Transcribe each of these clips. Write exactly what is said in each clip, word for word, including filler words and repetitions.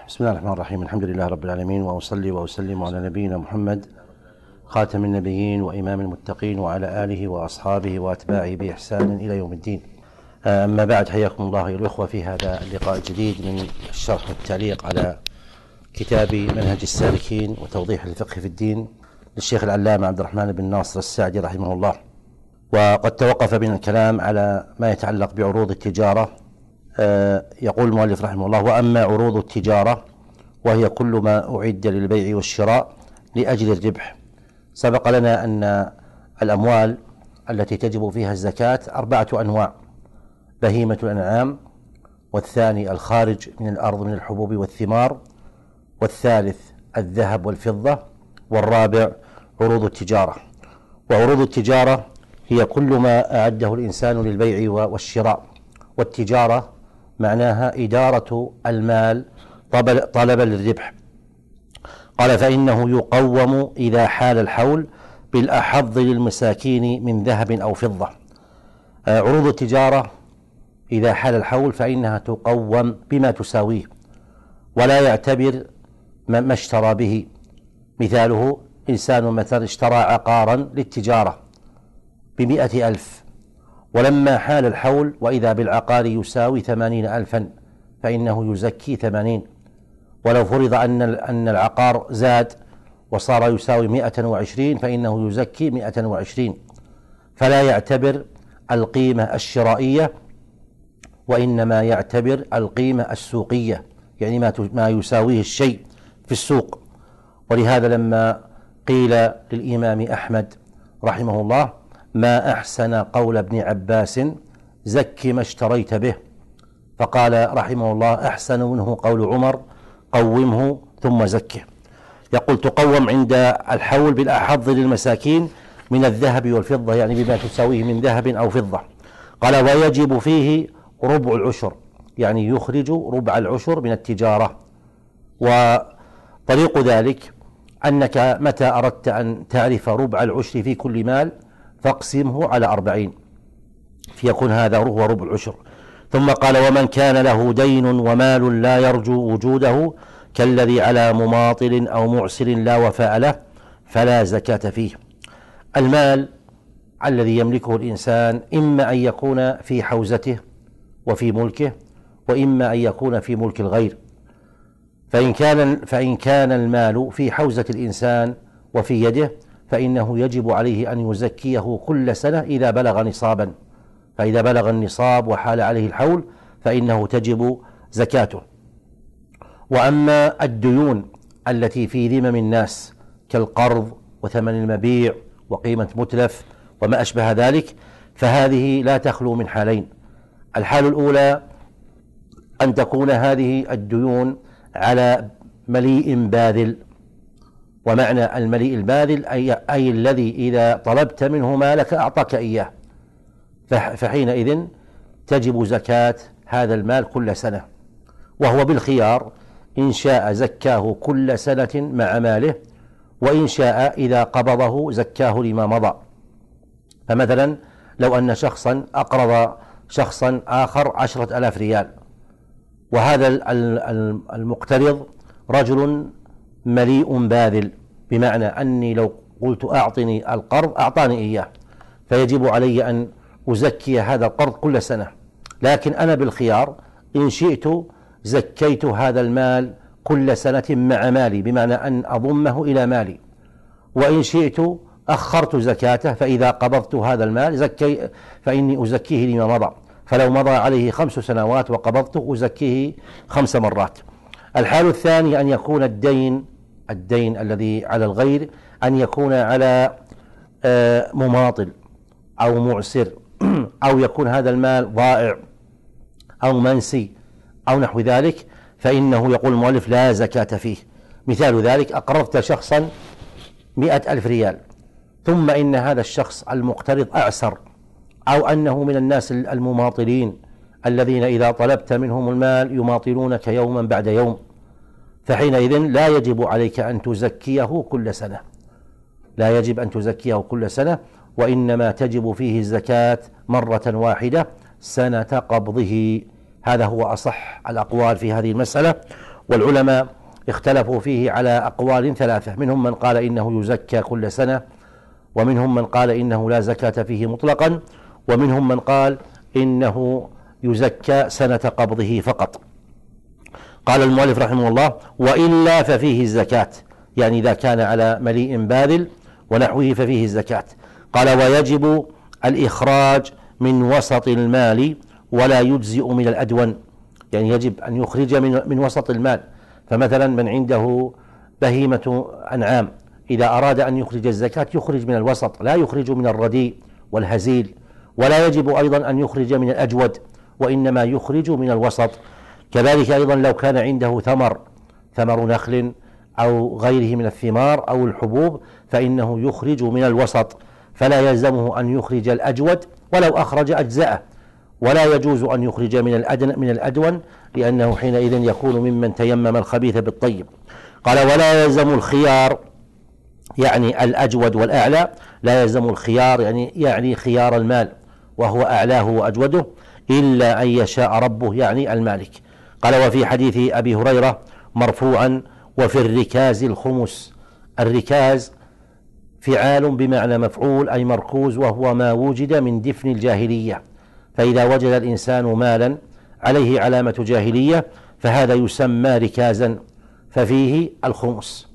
بسم الله الرحمن الرحيم. الحمد لله رب العالمين، وأصلي وأسلم على نبينا محمد خاتم النبيين وإمام المتقين وعلى آله وأصحابه وأتباعه بإحسان إلى يوم الدين. أما بعد، حياكم الله أيها الأخوة في هذا اللقاء الجديد من الشرح والتعليق على كتاب منهج السالكين وتوضيح الفقه في الدين للشيخ العلامة عبد الرحمن بن ناصر السعدي رحمه الله. وقد توقف بنا الكلام على ما يتعلق بعروض التجارة. يقول المؤلف رحمه الله: وأما عروض التجارة وهي كل ما أعد للبيع والشراء لأجل الربح. سبق لنا أن الأموال التي تجب فيها الزكاة أربعة أنواع: بهيمة الأنعام، والثاني الخارج من الأرض من الحبوب والثمار، والثالث الذهب والفضة، والرابع عروض التجارة. وعروض التجارة هي كل ما أعده الإنسان للبيع والشراء. والتجارة معناها إدارة المال طلبا للربح. قال: فإنه يقوم إذا حال الحول بالأحظ للمساكين من ذهب أو فضة. عروض التجارة إذا حال الحول فإنها تقوم بما تساويه، ولا يعتبر ما اشترى به. مثاله: إنسان مثلا اشترى عقارا للتجارة بمئة ألف، ولما حال الحول وإذا بالعقار يساوي ثمانين ألفا فإنه يزكي ثمانين. ولو فرض أن أن العقار زاد وصار يساوي مئة وعشرين فإنه يزكي مئة وعشرين. فلا يعتبر القيمة الشرائية، وإنما يعتبر القيمة السوقية، يعني ما ما يساويه الشيء في السوق. ولهذا لما قيل للإمام أحمد رحمه الله: ما أحسن قول ابن عباس زك ما اشتريت به، فقال رحمه الله: أحسن منه قول عمر قومه ثم زكه. يقول: تقوم عند الحول بالأحظ للمساكين من الذهب والفضة، يعني بما تساويه من ذهب أو فضة. قال: ويجب فيه ربع العشر، يعني يخرج ربع العشر من التجارة. وطريق ذلك أنك متى أردت أن تعرف ربع العشر في كل مال فاقسمه على أربعين فيكون هذا هو ربع العشر. ثم قال: ومن كان له دين ومال لا يرجو وجوده كالذي على مماطل أو معسر لا وفاء له فلا زكاة فيه. المال الذي يملكه الإنسان إما أن يكون في حوزته وفي ملكه، وإما أن يكون في ملك الغير. فإن كان فإن كان المال في حوزة الإنسان وفي يده فإنه يجب عليه أن يزكيه كل سنة إذا بلغ نصابا. فإذا بلغ النصاب وحال عليه الحول فإنه تجب زكاته. وأما الديون التي في ذمم الناس كالقرض وثمن المبيع وقيمة متلف وما أشبه ذلك فهذه لا تخلو من حالين. الحال الأولى أن تكون هذه الديون على مليء باذل. ومعنى المليء الباذل أي, أي الذي إذا طلبت منه مالك أعطاك إياه، فحينئذ تجب زكاة هذا المال كل سنة. وهو بالخيار، إن شاء زكاه كل سنة مع ماله، وإن شاء إذا قبضه زكاه لما مضى. فمثلا لو أن شخصا أقرض شخصا آخر عشرة ألاف ريال، وهذا المقترض رجل مليء باذل، بمعنى أني لو قلت أعطني القرض أعطاني إياه، فيجب علي أن أزكي هذا القرض كل سنة. لكن أنا بالخيار، إن شئت زكيت هذا المال كل سنة مع مالي، بمعنى أن أضمه إلى مالي، وإن شئت أخرت زكاته، فإذا قبضت هذا المال زكي فإني أزكيه لما مضى. فلو مضى عليه خمس سنوات وقبضته أزكيه خمس مرات. الحال الثاني أن يكون الدين الدين الذي على الغير أن يكون على مماطل أو معسر، أو يكون هذا المال ضائع أو منسي أو نحو ذلك، فإنه يقول المؤلف لا زكاة فيه. مثال ذلك: أقرضت شخصا مئة ألف ريال، ثم إن هذا الشخص المقترض أعسر، أو أنه من الناس المماطلين الذين إذا طلبت منهم المال يماطلونك يوما بعد يوم، فحينئذ لا يجب عليك أن تزكيه كل سنة، لا يجب أن تزكيه كل سنة، وإنما تجب فيه الزكاة مرة واحدة سنة قبضه. هذا هو أصح الأقوال في هذه المسألة. والعلماء اختلفوا فيه على أقوال ثلاثة، منهم من قال إنه يزكى كل سنة، ومنهم من قال إنه لا زكاة فيه مطلقا، ومنهم من قال إنه يزكى سنة قبضه فقط. قال المؤلف رحمه الله: وإلا ففيه الزكاة، يعني إذا كان على مليء باذل ونحوه ففيه الزكاة. قال: ويجب الإخراج من وسط المال ولا يجزئ من الأدون، يعني يجب أن يخرج من, من وسط المال. فمثلا من عنده بهيمة أنعام إذا أراد أن يخرج الزكاة يخرج من الوسط، لا يخرج من الرديء والهزيل، ولا يجب أيضا أن يخرج من الأجود، وإنما يخرج من الوسط. كذلك أيضا لو كان عنده ثمر ثمر نخل أو غيره من الثمار أو الحبوب فإنه يخرج من الوسط، فلا يلزمه أن يخرج الأجود، ولو أخرج أجزاءه، ولا يجوز أن يخرج من الأدن من الأدون، لأنه حينئذ يكون ممن تيمم الخبيث بالطيب. قال: ولا يلزم الخيار، يعني الأجود والأعلى، لا يلزم الخيار يعني يعني خيار المال وهو أعلاه وأجوده، إلا أن يشاء ربه يعني المالك. قال: وفي حديث أبي هريرة مرفوعا: وفي الركاز الخمس. الركاز فعال بمعنى مفعول، أي مركوز، وهو ما وجد من دفن الجاهلية، فإذا وجد الإنسان مالا عليه علامة جاهلية فهذا يسمى ركازا، ففيه الخمس.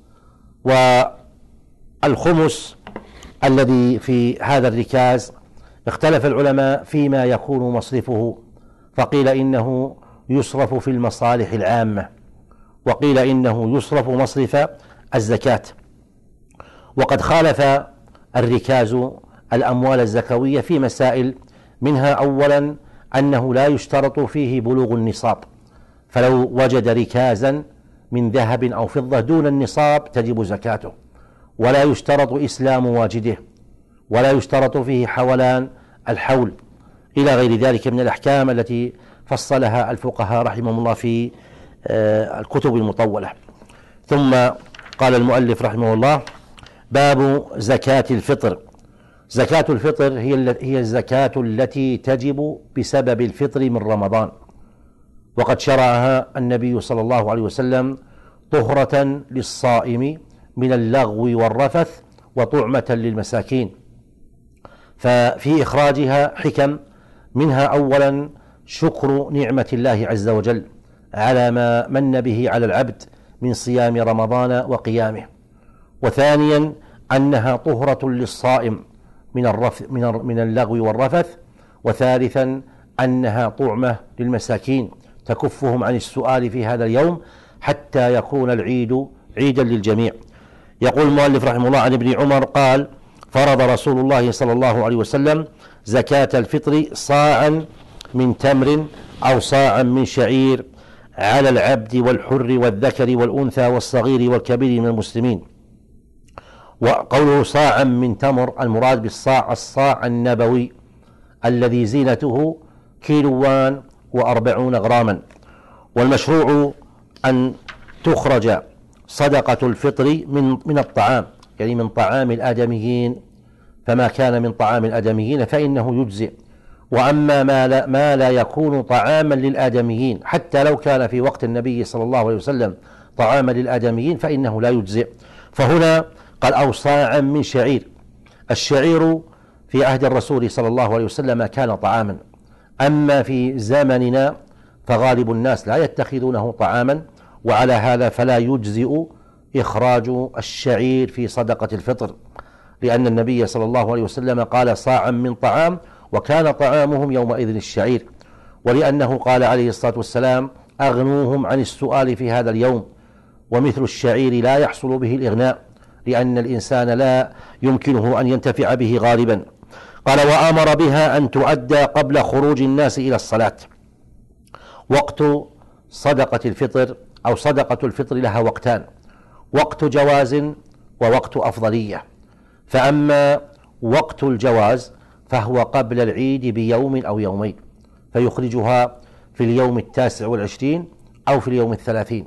والخمس الذي في هذا الركاز اختلف العلماء فيما يكون مصرفه، فقيل إنه يصرف في المصالح العامة، وقيل إنه يصرف مصرف الزكاة. وقد خالف الركاز الأموال الزكوية في مسائل، منها أولا أنه لا يشترط فيه بلوغ النصاب، فلو وجد ركازا من ذهب أو فضة دون النصاب تجب زكاته، ولا يشترط إسلام واجده، ولا يشترط فيه حولان الحول، إلى غير ذلك من الأحكام التي فصلها الفقهاء رحمهم الله في الكتب المطولة. ثم قال المؤلف رحمه الله: باب زكاة الفطر. زكاة الفطر هي هي الزكاة التي تجب بسبب الفطر من رمضان، وقد شرعها النبي صلى الله عليه وسلم طهرة للصائم من اللغو والرفث وطعمة للمساكين. ففي إخراجها حكم، منها أولا شكر نعمة الله عز وجل على ما من به على العبد من صيام رمضان وقيامه، وثانيا أنها طهرة للصائم من الرفث من من اللغو والرفث، وثالثا أنها طعمة للمساكين تكفهم عن السؤال في هذا اليوم حتى يكون العيد عيدا للجميع. يقول المؤلف رحمه الله: عن ابن عمر قال: فرض رسول الله صلى الله عليه وسلم زكاة الفطر صاعا من تمر أو صاعا من شعير على العبد والحر والذكر والأنثى والصغير والكبير من المسلمين. وقوله صاعا من تمر المراد بالصاع الصاع النبوي الذي زينته كيلوان وأربعون غراما. والمشروع أن تخرج صدقة الفطر من من الطعام، يعني من طعام الآدميين، فما كان من طعام الآدميين فإنه يجزئ. وأما ما لا, ما لا يكون طعاما للآدميين حتى لو كان في وقت النبي صلى الله عليه وسلم طعاما للآدميين فإنه لا يجزئ. فهنا قال: أو صاعا من شعير. الشعير في عهد الرسول صلى الله عليه وسلم كان طعاما، أما في زمننا فغالب الناس لا يتخذونه طعاما، وعلى هذا فلا يجزئ إخراج الشعير في صدقة الفطر، لأن النبي صلى الله عليه وسلم قال: صاعا من طعام، وكان طعامهم يومئذ الشعير، ولأنه قال عليه الصلاة والسلام: أغنوهم عن السؤال في هذا اليوم. ومثل الشعير لا يحصل به الإغناء، لأن الإنسان لا يمكنه أن ينتفع به غالبا. قال: وأمر بها أن تؤدى قبل خروج الناس إلى الصلاة. وقت صدقة الفطر أو صدقة الفطر لها وقتان: وقت جواز ووقت أفضلية. فأما وقت الجواز فهو قبل العيد بيوم أو يومين، فيخرجها في اليوم التاسع والعشرين أو في اليوم الثلاثين.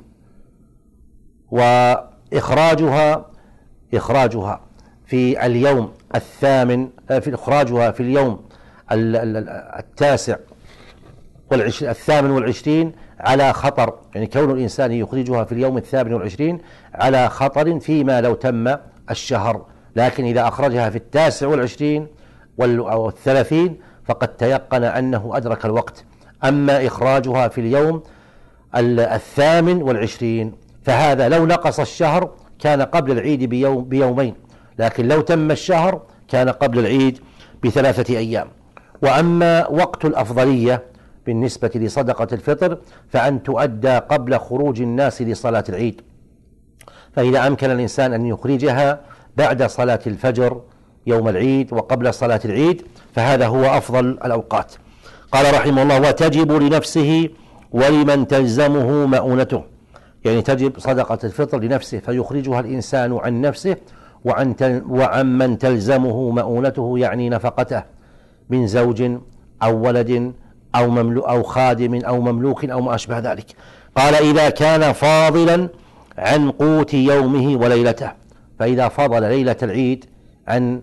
وإخراجها إخراجها في اليوم الثامن في إخراجها في اليوم التاسع الثامن والعشرين على خطر، يعني كون الإنسان يخرجها في اليوم الثامن والعشرين على خطر فيما لو تم الشهر، لكن إذا أخرجها في التاسع والعشرين أو الثلاثين فقد تيقن أنه أدرك الوقت. أما إخراجها في اليوم الثامن والعشرين فهذا لو نقص الشهر كان قبل العيد بيوم بيومين، لكن لو تم الشهر كان قبل العيد بثلاثة أيام. وأما وقت الأفضلية بالنسبة لصدقة الفطر فأن تؤدى قبل خروج الناس لصلاة العيد، فإذا أمكن الإنسان أن يخرجها بعد صلاة الفجر يوم العيد وقبل صلاة العيد فهذا هو أفضل الأوقات. قال رحمه الله: وتجب لنفسه ولمن تلزمه مؤونته، يعني تجب صدقة الفطر لنفسه فيخرجها الإنسان عن نفسه وعن, تل وعن من تلزمه مؤونته، يعني نفقته من زوج أو ولد أو, مملو أو خادم أو مملوك أو ما أشبه ذلك. قال: إذا كان فاضلا عن قوت يومه وليلته، فإذا فضل ليلة العيد عن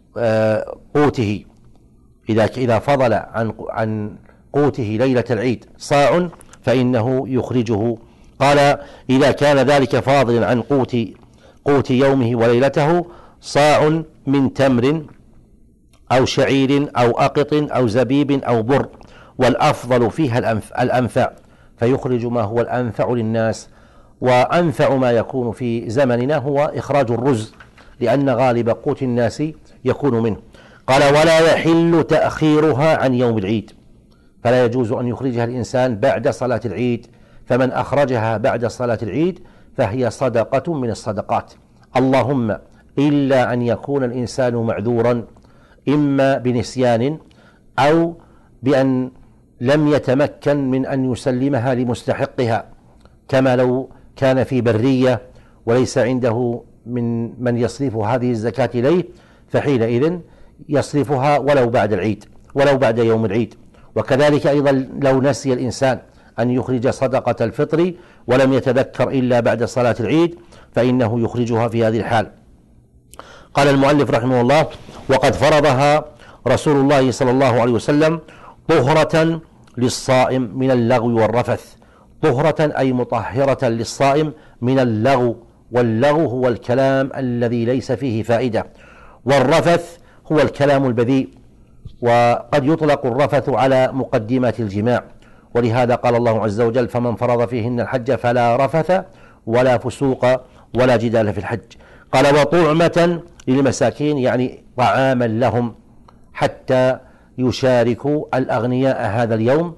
قوته، إذا إذا فضل عن عن قوته ليلة العيد صاع فإنه يخرجه. قال: إذا كان ذلك فاضلا عن قوت قوت يومه وليلته صاع من تمر أو شعير أو أقط أو زبيب أو بر، والأفضل فيها الأنفع، فيخرج ما هو الأنفع للناس. وأنفع ما يكون في زمننا هو إخراج الرز، لأن غالب قوت الناس يكون منه. قال: ولا يحل تأخيرها عن يوم العيد، فلا يجوز أن يخرجها الإنسان بعد صلاة العيد، فمن أخرجها بعد صلاة العيد فهي صدقة من الصدقات، اللهم إلا أن يكون الإنسان معذورا إما بنسيان أو بأن لم يتمكن من أن يسلمها لمستحقها، كما لو كان في برية وليس عنده من من يصرف هذه الزكاة إليه، فحينئذ يصرفها ولو بعد العيد ولو بعد يوم العيد. وكذلك أيضا لو نسي الإنسان أن يخرج صدقة الفطر ولم يتذكر إلا بعد صلاة العيد فإنه يخرجها في هذه الحال. قال المؤلف رحمه الله: وقد فرضها رسول الله صلى الله عليه وسلم طهرة للصائم من اللغو والرفث، طهرة أي مطهرة للصائم من اللغو، واللغو هو الكلام الذي ليس فيه فائدة، والرفث هو الكلام البذيء، وقد يطلق الرفث على مقدمات الجماع، ولهذا قال الله عز وجل: فمن فرض فيهن الحج فلا رفث ولا فسوق ولا جدال في الحج. قال: وطعمة للمساكين، يعني طعاما لهم حتى يشاركوا الأغنياء هذا اليوم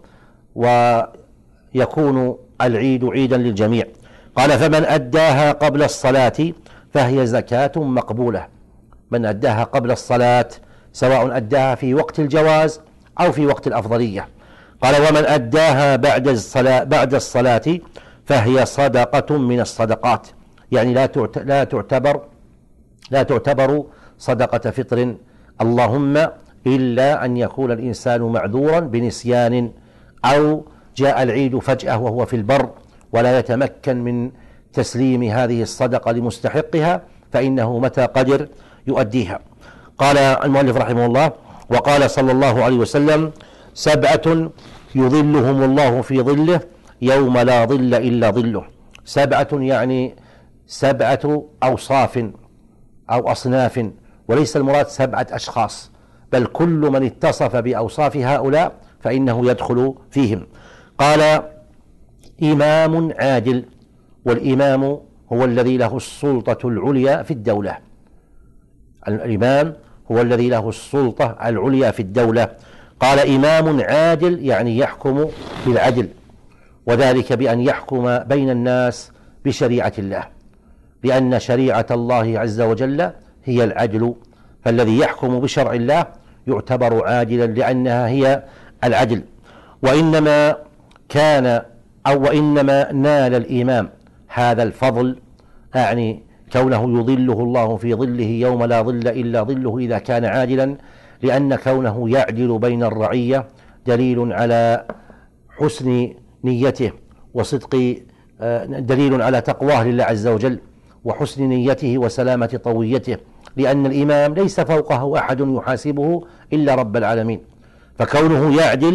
ويكون العيد عيدا للجميع. قال: فمن أداها قبل الصلاة فهي زكاة مقبولة، من أداها قبل الصلاة سواء أداها في وقت الجواز أو في وقت الأفضلية. قال: ومن أداها بعد الصلاة بعد الصلاة فهي صدقة من الصدقات، يعني لا لا تعتبر لا تعتبر صدقة فطر، اللهم إلا أن يكون الإنسان معذورا بنسيان أو جاء العيد فجأة وهو في البر ولا يتمكن من تسليم هذه الصدقة لمستحقها، فإنه متى قدر يؤديها. قال المؤلف رحمه الله: وقال صلى الله عليه وسلم: سبعة يظلهم الله في ظله يوم لا ظل إلا ظله. سبعة يعني سبعة أوصاف أو أصناف، وليس المراد سبعة أشخاص، بل كل من اتصف بأوصاف هؤلاء فإنه يدخل فيهم. قال: إمام عادل، والإمام هو الذي له السلطة العليا في الدولة، الإمام هو الذي له السلطة العليا في الدولة. قال: إمام عادل يعني يحكم بالعدل، وذلك بأن يحكم بين الناس بشريعة الله، لأن شريعة الله عز وجل هي العدل، فالذي يحكم بشرع الله يعتبر عادلا لأنها هي العدل. وإنما كان أو وإنما نال الإمام هذا الفضل، يعني كونه يظله الله في ظله يوم لا ظل إلا ظله إذا كان عادلا، لأن كونه يعدل بين الرعية دليل على حسن نيته وصدق، دليل على تقواه لله عز وجل وحسن نيته وسلامة طويته، لأن الإمام ليس فوقه أحد يحاسبه إلا رب العالمين، فكونه يعدل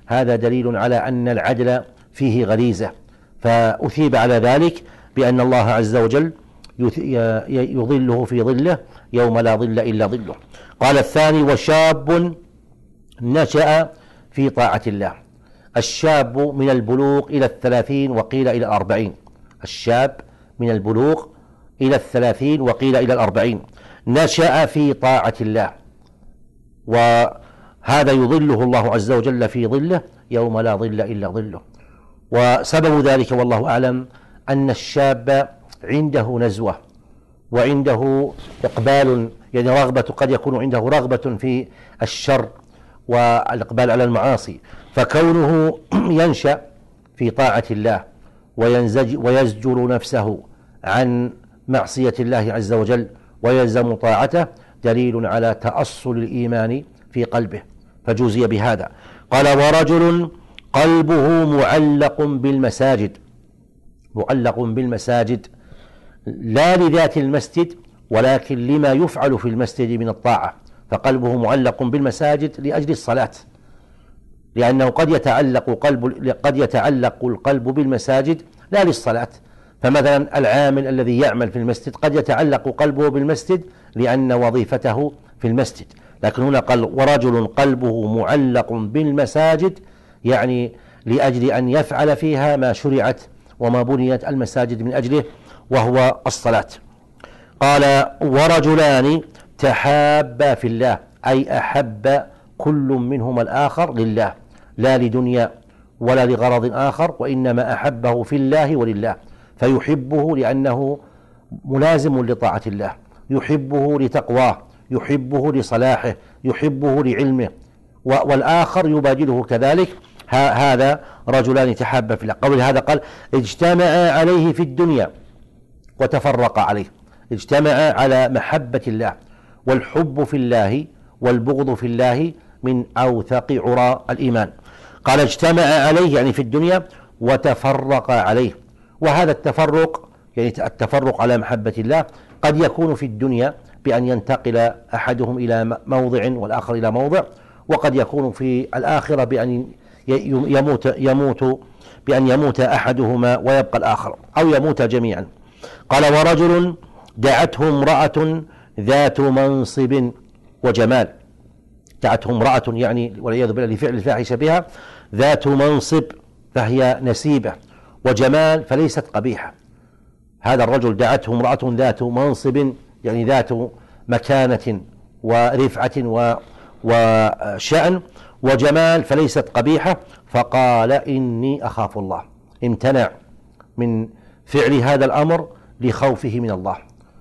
هذا دليل على أن العدل فيه غريزة، فأثيب على ذلك بأن الله عز وجل يظله في ظله يوم لا ظل إلا ظله. قال الثاني: وشاب نشأ في طاعة الله. الشاب من البلوغ إلى الثلاثين وقيل إلى الأربعين، الشاب من البلوغ إلى الثلاثين وقيل إلى الأربعين نشأ في طاعة الله، وهذا يظله الله عز وجل في ظله يوم لا ظل إلا ظله. وسبب ذلك والله أعلم أن الشاب عنده نزوة وعنده إقبال، يعني رغبة، قد يكون عنده رغبة في الشر والإقبال على المعاصي، فكونه ينشأ في طاعة الله وينزج ويزجر نفسه عن معصية الله عز وجل ويلزم طاعته دليل على تأصل الإيمان في قلبه، فجوزي بهذا. قال: ورجل قلبه معلق بالمساجد. معلق بالمساجد لا لذات المسجد ولكن لما يفعل في المسجد من الطاعة، فقلبه معلق بالمساجد لأجل الصلاة، لأنه قد يتعلق قلب قد يتعلق القلب بالمساجد لا للصلاة. فمثلا العامل الذي يعمل في المسجد قد يتعلق قلبه بالمسجد لأن وظيفته في المسجد، لكن هنا قال: ورجل قلبه معلق بالمساجد، يعني لأجل أن يفعل فيها ما شرعت وما بنيت المساجد من أجله، وهو الصلاة. قال: ورجلان تحابا في الله، أي أحب كل منهما الآخر لله، لا لدنيا ولا لغرض آخر، وإنما أحبه في الله ولله، فيحبه لأنه ملازم لطاعة الله، يحبه لتقواه، يحبه لصلاحه، يحبه لعلمه، والآخر يبادله كذلك. هذا رجلان تحابا في الله. قول هذا قال: اجتمعا عليه في الدنيا وتفرقا عليه. اجتمعا على محبة الله، والحب في الله والبغض في الله من أوثق عرى الإيمان. قال: اجتمع عليه يعني في الدنيا، وتفرق عليه. وهذا التفرق يعني التفرق على محبة الله قد يكون في الدنيا بأن ينتقل أحدهم إلى موضع والآخر إلى موضع، وقد يكون في الآخرة بأن يموت يموت بأن يموت أحدهما ويبقى الآخر، أو يموت جميعا. قال: ورجل دعته امرأة ذات منصب وجمال. دعته امرأة يعني والعياذ بالله لفعل الفاحشة بها، ذات منصب فهي نسيبة، وجمال فليست قبيحة. هذا الرجل دعته امرأة ذات منصب يعني ذات مكانة ورفعة وشأن، وجمال فليست قبيحة، فقال: إني أخاف الله. امتنع من فعل هذا الأمر لخوفه من الله،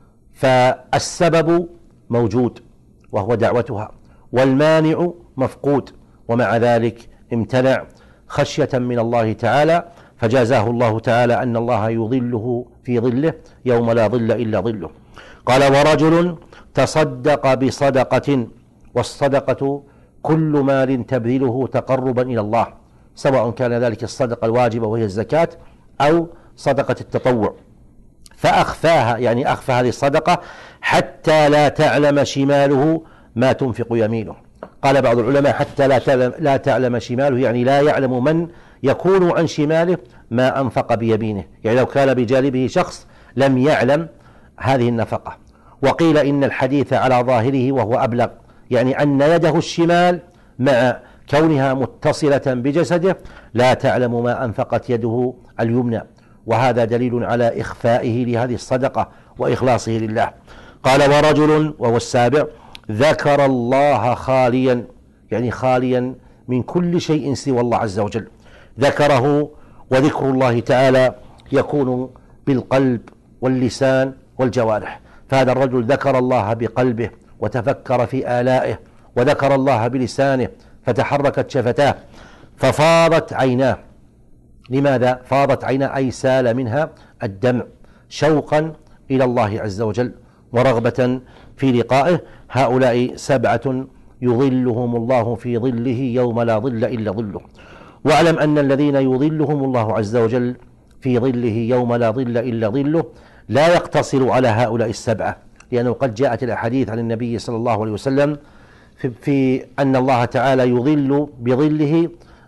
فالسبب موجود وهو دعوتها، والمانع مفقود، ومع ذلك امتنع خشية من الله تعالى، فجازاه الله تعالى أن الله يظله في ظله يوم لا ظل إلا ظله. قال: ورجل تصدق بصدقة. والصدقة كل مال تبذله تقربا إلى الله، سواء كان ذلك الصدقة الواجبة وهي الزكاة أو صدقة التطوع، فأخفاها يعني أخفى هذه الصدقة حتى لا تعلم شماله ما تنفق يمينه. قال بعض العلماء: حتى لا تعلم, لا تعلم شماله، يعني لا يعلم من يكون عن شماله ما أنفق بيمينه، يعني لو كان بجانبه شخص لم يعلم هذه النفقة. وقيل إن الحديث على ظاهره وهو أبلغ، يعني أن يده الشمال مع كونها متصلة بجسده لا تعلم ما أنفقت يده اليمنى، وهذا دليل على إخفائه لهذه الصدقة وإخلاصه لله. قال: ورجل، وهو السابع، ذكر الله خاليا، يعني خاليا من كل شيء سوى الله عز وجل، ذكره. وذكر الله تعالى يكون بالقلب واللسان والجوارح، فهذا الرجل ذكر الله بقلبه وتفكر في آلائه، وذكر الله بلسانه فتحركت شفتاه ففاضت عيناه. لماذا فاضت عيناه؟ أي سال منها الدمع شوقا إلى الله عز وجل ورغبة في لقائه. هؤلاء سبعة يظلهم الله في ظله يوم لا ظل إلا ظله. واعلم أن الذين يظلهم الله عز وجل في ظله يوم لا ظل إلا ظله لا يقتصر على هؤلاء السبعة، لأنه قد جاءت الأحاديث عن النبي صلى الله عليه وسلم في, في أن الله تعالى يظل بظله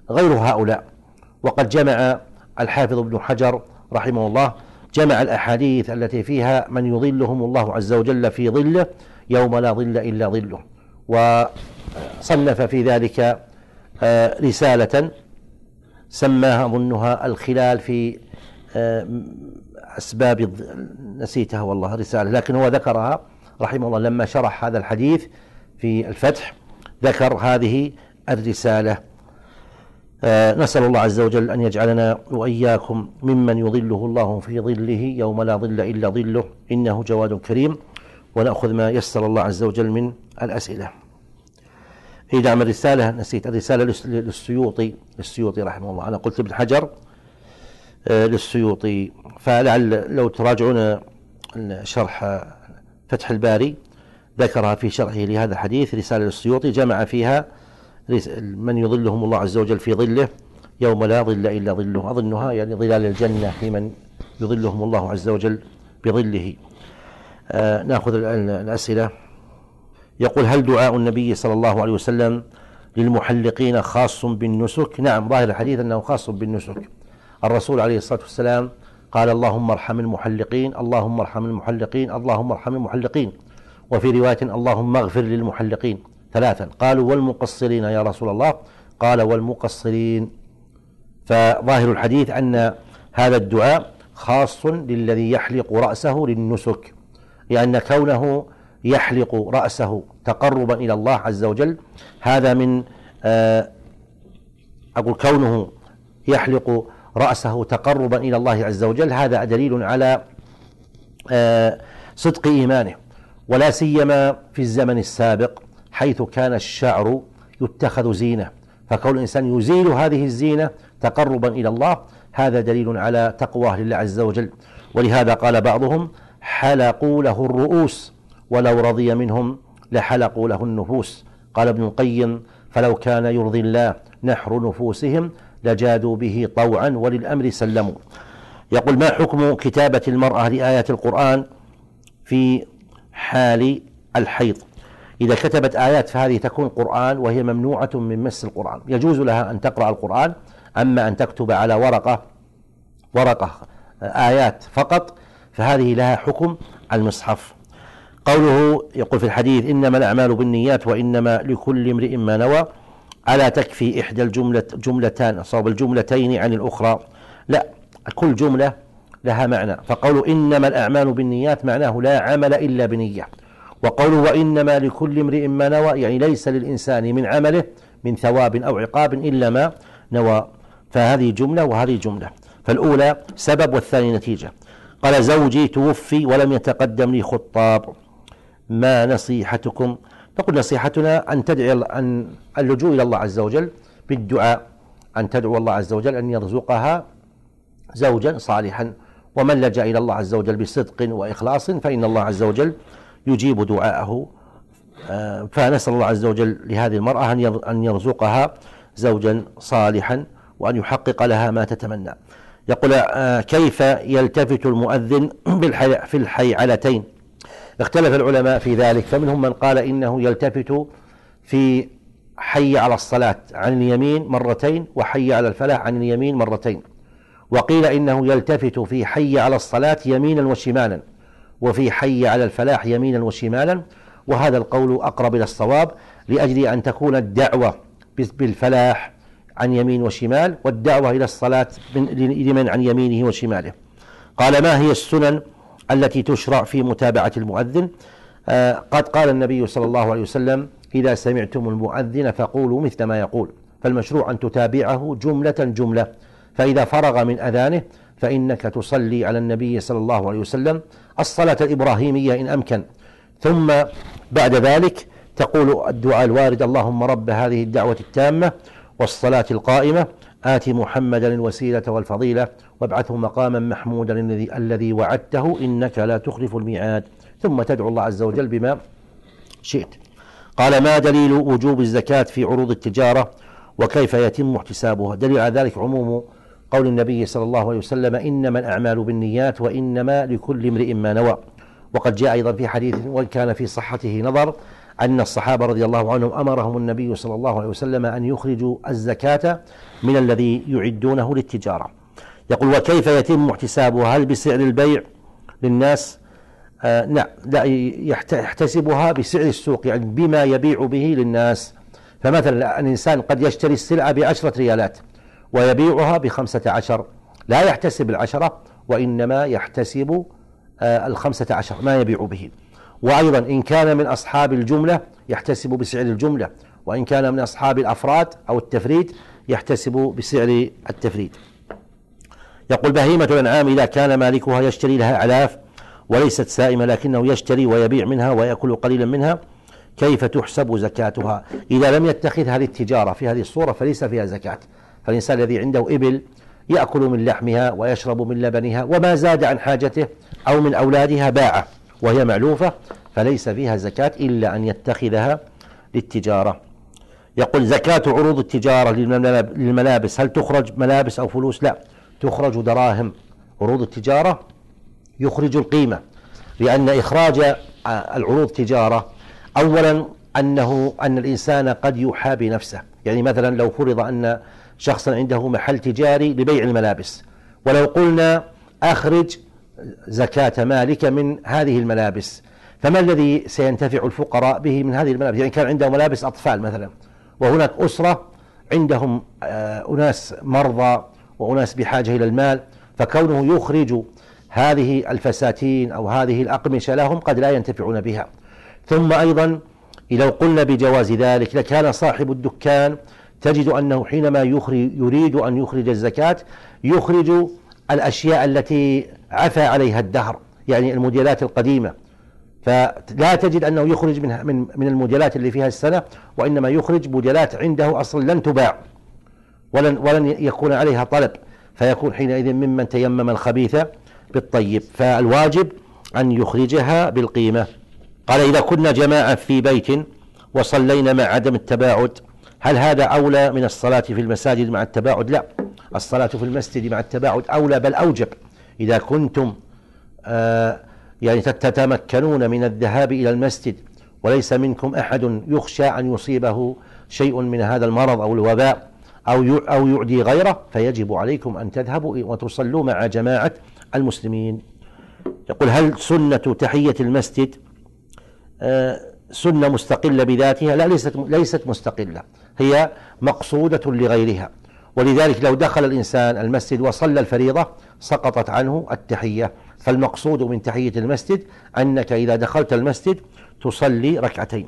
غير هؤلاء. وقد جمع الحافظ ابن حجر رحمه الله جمع الأحاديث التي فيها من يظلهم الله عز وجل في ظله يوم لا ظل إلا ظله، وصنف في ذلك رسالة سماها أظنها الخلال في أسباب، نسيتها والله رسالة، لكن هو ذكرها رحمه الله لما شرح هذا الحديث في الفتح، ذكر هذه الرسالة. نسأل الله عز وجل أن يجعلنا وإياكم ممن يظله الله في ظله يوم لا ظل إلا ظله، إنه جواد كريم. ونأخذ ما يسر الله عز وجل من الأسئلة. إيه نعم، الرسالة نسيت، الرسالة للسيوطي للسيوطي رحمه الله، أنا قلت ابن حجر للسيوطي، فلعل لو تراجعون شرح فتح الباري ذكرها في شرحه لهذا الحديث، رسالة للسيوطي جمع فيها من يظلهم الله عز وجل في ظله يوم لا ظل إلا ظله، أظنها يعني ظلال الجنة في من يظلهم الله عز وجل بظله. آه نأخذ الأسئلة. يقول: هل دعاء النبي صلى الله عليه وسلم للمحلقين خاص بالنسك؟ نعم، ظاهر الحديث أنه خاص بالنسك. الرسول عليه الصلاة والسلام قال: اللهم ارحم المحلقين، اللهم ارحم المحلقين، اللهم ارحم المحلقين. وفي رواية: اللهم اغفر للمحلقين ثلاثا. قالوا: والمقصرين يا رسول الله؟ قال: والمقصرين. فظاهر الحديث أن هذا الدعاء خاص للذي يحلق رأسه للنسك، لأن كونه يحلق رأسه تقربا إلى الله عز وجل هذا من أقول كونه يحلق رأسه تقربا إلى الله عز وجل هذا دليل على صدق إيمانه، ولا سيما في الزمن السابق حيث كان الشعر يتخذ زينة، فكون الإنسان يزيل هذه الزينة تقربا إلى الله هذا دليل على تقواه لله عز وجل. ولهذا قال بعضهم: حلقوا له الرؤوس ولو رضي منهم لحلقوا له النفوس. قال ابن القيم: فلو كان يرضي الله نحر نفوسهم لجادوا به طوعا وللأمر سلموا. يقول: ما حكم كتابة المرأة لآيات القرآن في حال الحيض؟ إذا كتبت آيات فهذه تكون قرآن، وهي ممنوعة من مس القرآن، يجوز لها أن تقرأ القرآن، أما أن تكتب على ورقة ورقة آيات فقط فهذه لها حكم المصحف. قوله يقول في الحديث: إنما الأعمال بالنيات وإنما لكل امرئ ما نوى، ألا تكفي إحدى الجملة جملتان صوب الجملتين عن الأخرى؟ لا، كل جملة لها معنى، فقوله إنما الأعمال بالنيات معناه لا عمل إلا بنية، وقوله وإنما لكل امرئ ما نوى يعني ليس للإنسان من عمله من ثواب أو عقاب إلا ما نوى، فهذه جملة وهذه جملة، فالأولى سبب والثاني نتيجة. قال: زوجي توفي ولم يتقدم لي خطاب، ما نصيحتكم؟ نقول نصيحتنا أن تدعي أن اللجوء إلى الله عز وجل بالدعاء، أن تدعو الله عز وجل أن يرزقها زوجا صالحا، ومن لجأ إلى الله عز وجل بصدق وإخلاص فإن الله عز وجل يجيب دعاءه. فنسأل الله عز وجل لهذه المرأة أن يرزقها زوجا صالحا وأن يحقق لها ما تتمنى. يقول: كيف يلتفت المؤذن في الحيعلتين؟ اختلف العلماء في ذلك، فمنهم من قال إنه يلتفت في حي على الصلاة عن اليمين مرتين وحي على الفلاح عن اليمين مرتين، وقيل إنه يلتفت في حي على الصلاة يمينا وشمالا وفي حي على الفلاح يمينا وشمالا، وهذا القول أقرب إلى الصواب لأجل أن تكون الدعوة بالفلاح عن يمين وشمال والدعوة إلى الصلاة لمن عن يمينه وشماله. قال: ما هي السنن التي تشرع في متابعة المؤذن؟ آه قد قال النبي صلى الله عليه وسلم: إذا سمعتم المؤذن فقولوا مثل ما يقول، فالمشروع أن تتابعه جملة جملة، فإذا فرغ من أذانه فإنك تصلي على النبي صلى الله عليه وسلم الصلاة الإبراهيمية إن أمكن، ثم بعد ذلك تقول الدعاء الوارد: اللهم رب هذه الدعوة التامة والصلاة القائمة آت محمدا الوسيلة والفضيلة وابعثه مقاما محمودا الذي الذي وعدته إنك لا تخلف الميعاد، ثم تدعو الله عز وجل بما شئت. قال: ما دليل وجوب الزكاة في عروض التجارة وكيف يتم احتسابها؟ دليل على ذلك عموم قول النبي صلى الله عليه وسلم: إنما الأعمال بالنيات وإنما لكل امرئ ما نوى. وقد جاء أيضا في حديث وكان في صحته نظر أن الصحابة رضي الله عنهم أمرهم النبي صلى الله عليه وسلم أن يخرجوا الزكاة من الذي يعدونه للتجارة. يقول: وكيف يتم احتسابها؟ هل بسعر البيع للناس؟ آه نعم، لا، يحتسبها بسعر السوق، يعني بما يبيع به للناس. فمثلا الإنسان قد يشتري السلعة بعشرة ريالات ويبيعها بخمسة عشر، لا يحتسب العشرة وإنما يحتسب آه الخمسة عشر ما يبيع به. وأيضا إن كان من أصحاب الجملة يحتسب بسعر الجملة، وإن كان من أصحاب الأفراد أو التفريد يحتسب بسعر التفريد. يقول: بهيمة الأنعام إذا كان مالكها يشتري لها أعلاف وليست سائمة لكنه يشتري ويبيع منها ويأكل قليلا منها، كيف تحسب زكاتها؟ إذا لم يتخذها للتجارة في هذه الصورة فليس فيها زكاة. فالإنسان الذي عنده إبل يأكل من لحمها ويشرب من لبنها وما زاد عن حاجته أو من أولادها باعه وهي معلوفة، فليس فيها زكاة إلا أن يتخذها للتجارة. يقول: زكاة عروض التجارة للملابس هل تخرج ملابس أو فلوس؟ لا، تخرج دراهم. عروض التجارة يخرج القيمة، لأن إخراج العروض تجارة أولا أنه أن الإنسان قد يحابي نفسه. يعني مثلا لو فرض أن شخصا عنده محل تجاري لبيع الملابس، ولو قلنا أخرج زكاة مالك من هذه الملابس، فما الذي سينتفع الفقراء به من هذه الملابس؟ يعني كان عنده ملابس أطفال مثلا، وهناك أسرة عندهم أناس مرضى وأناس بحاجة إلى المال، فكونه يخرج هذه الفساتين أو هذه الأقمشة لهم قد لا ينتفعون بها. ثم أيضا لو قلنا بجواز ذلك لكان صاحب الدكان تجد أنه حينما يخرج يريد أن يخرج الزكاة يخرج الأشياء التي عفى عليها الدهر، يعني الموديلات القديمة، فلا تجد أنه يخرج من من من الموديلات اللي فيها السنة، وإنما يخرج موديلات عنده أصلا لن تباع ولن ولن يكون عليها طلب، فيكون حينئذ ممن تيمم الخبيث بالطيب. فالواجب أن يخرجها بالقيمة. قال: إذا كنا جماعة في بيت وصلينا مع عدم التباعد هل هذا أولى من الصلاة في المساجد مع التباعد؟ لا، الصلاة في المسجد مع التباعد أولى بل أوجب. إذا كنتم آه يعني تتمكنون من الذهاب إلى المسجد وليس منكم أحد يخشى أن يصيبه شيء من هذا المرض أو الوباء أو أو يعدي غيره، فيجب عليكم أن تذهبوا وتصلوا مع جماعة المسلمين. يقول: هل سنة تحية المسجد آه سنة مستقلة بذاتها؟ لا، ليست ليست مستقلة، هي مقصودة لغيرها. ولذلك لو دخل الإنسان المسجد وصلى الفريضة سقطت عنه التحية. فالمقصود من تحية المسجد أنك إذا دخلت المسجد تصلي ركعتين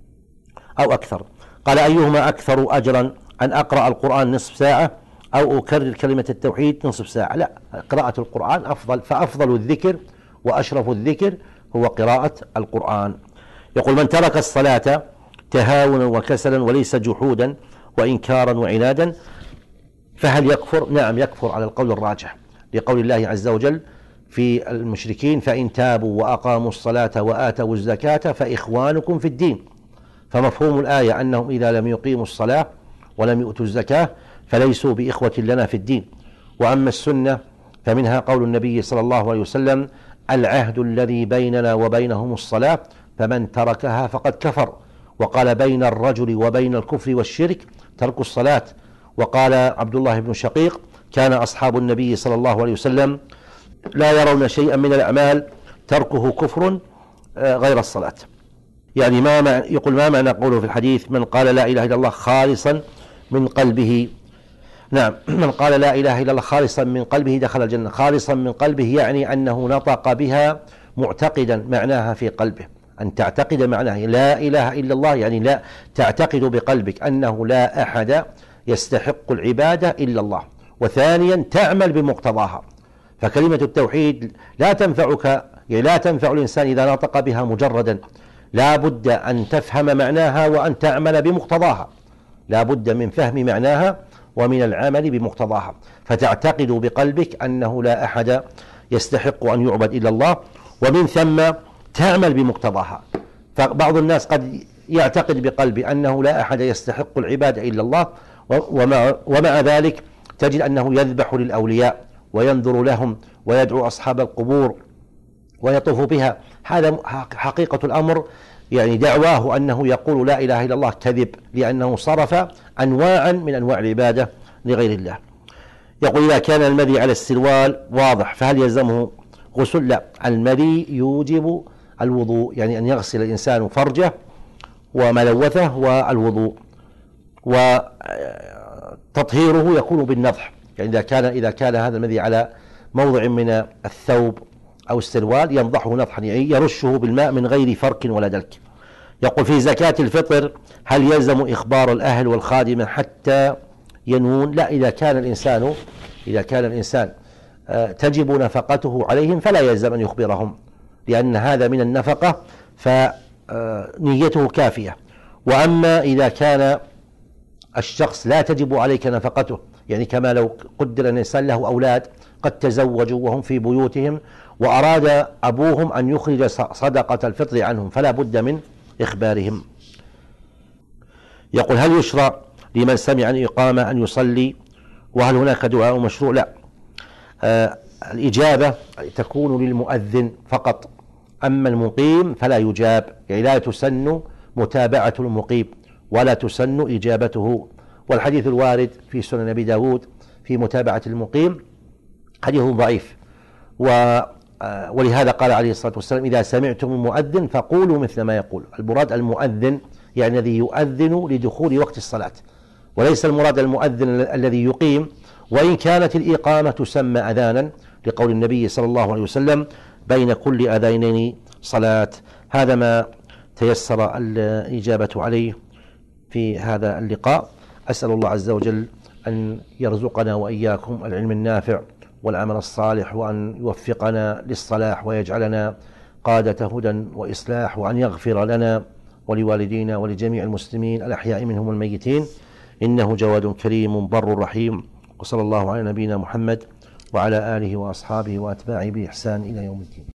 أو أكثر. قال: أيهما أكثر أجرا، أن أقرأ القرآن نصف ساعة أو أكرر كلمة التوحيد نصف ساعة؟ لا، قراءة القرآن أفضل، فأفضل الذكر وأشرف الذكر هو قراءة القرآن. يقول: من ترك الصلاة تهاونا وكسلا وليس جحودا وإنكارا وعنادا فهل يكفر؟ نعم، يكفر على القول الراجح، لقول الله عز وجل في المشركين: فإن تابوا وأقاموا الصلاة وآتوا الزكاة فإخوانكم في الدين. فمفهوم الآية أنهم إذا لم يقيموا الصلاة ولم يؤتوا الزكاة فليسوا بإخوة لنا في الدين. وأما السنة فمنها قول النبي صلى الله عليه وسلم: العهد الذي بيننا وبينهم الصلاة فمن تركها فقد كفر. وقال: بين الرجل وبين الكفر والشرك ترك الصلاة. وقال عبد الله بن شقيق: كان أصحاب النبي صلى الله عليه وسلم لا يرون شيئا من الأعمال تركه كفر غير الصلاة. يعني ما معنى، يقول: ما معنى قوله في الحديث: من قال لا إله إلا الله خالصا من قلبه؟ نعم، من قال لا إله إلا الله خالصا من قلبه دخل الجنة. خالصا من قلبه يعني أنه نطق بها معتقدا معناها في قلبه، أن تعتقد معناها لا إله إلا الله، يعني لا تعتقد بقلبك أنه لا أحد يستحق العبادة إلا الله. وثانيا تعمل بمقتضاها. فكلمة التوحيد لا تنفعك، يعني لا تنفع الإنسان إذا نطق بها مجردا، لا بد أن تفهم معناها وأن تعمل بمقتضاها، لا بد من فهم معناها ومن العمل بمقتضاها، فتعتقد بقلبك أنه لا أحد يستحق أن يعبد إلا الله، ومن ثم تعمل بمقتضاها. فبعض الناس قد يعتقد بقلبه أنه لا أحد يستحق العبادة إلا الله، ومع, ومع ذلك تجد أنه يذبح للأولياء وينذر لهم ويدعو أصحاب القبور ويطوف بها. هذا حقيقة الأمر يعني دعواه أنه يقول لا إله إلا الله كذب، لأنه صرف أنواعا من أنواع العبادة لغير الله. يقول إذا كان المذي على السروال واضح فهل يلزمه غسل؟ لا، المذي يوجب الوضوء، يعني أن يغسل الإنسان فرجه وملوثه والوضوء، وتطهيره يكون بالنضح. يعني إذا كان إذا كان هذا المذي على موضع من الثوب أو السروال ينضحه نضحا، يعني يرشه بالماء من غير فرك ولا دلك. يقول في زكاة الفطر هل يلزم إخبار الأهل والخادم حتى ينون؟ لا، إذا كان الإنسان إذا كان الإنسان تجب نفقته عليهم فلا يلزم أن يخبرهم، لأن هذا من النفقة فنيته كافية. وأما إذا كان الشخص لا تجب عليك نفقته، يعني كما لو قدر أن الإنسان له أولاد قد تزوجوا وهم في بيوتهم وأراد أبوهم أن يخرج صدقة الفطر عنهم فلا بد من إخبارهم. يقول هل يشرع لمن سمع الإقامة أن يصلي، وهل هناك دعاء مشروع؟ لا، آه الإجابة تكون للمؤذن فقط، أما المقيم فلا يجاب، يعني لا تسن متابعة المقيم ولا تسن إجابته. والحديث الوارد في سنن أبي داود في متابعة المقيم حديث ضعيف، ولهذا قال عليه الصلاة والسلام إذا سمعتم المؤذن فقولوا مثل ما يقول. المراد المؤذن يعني الذي يؤذن لدخول وقت الصلاة، وليس المراد المؤذن الذي يقيم، وإن كانت الإقامة تسمى أذانا لقول النبي صلى الله عليه وسلم بين كل أذانين صلاة. هذا ما تيسر الإجابة عليه في هذا اللقاء. أسأل الله عز وجل أن يرزقنا وإياكم العلم النافع والعمل الصالح، وأن يوفقنا للصلاح ويجعلنا قادة هدى وإصلاح، وأن يغفر لنا ولوالدينا ولجميع المسلمين الأحياء منهم والميتين، إنه جواد كريم بر رحيم. وصلى الله على نبينا محمد وعلى آله وأصحابه وأتباعه بإحسان إلى يوم الدين.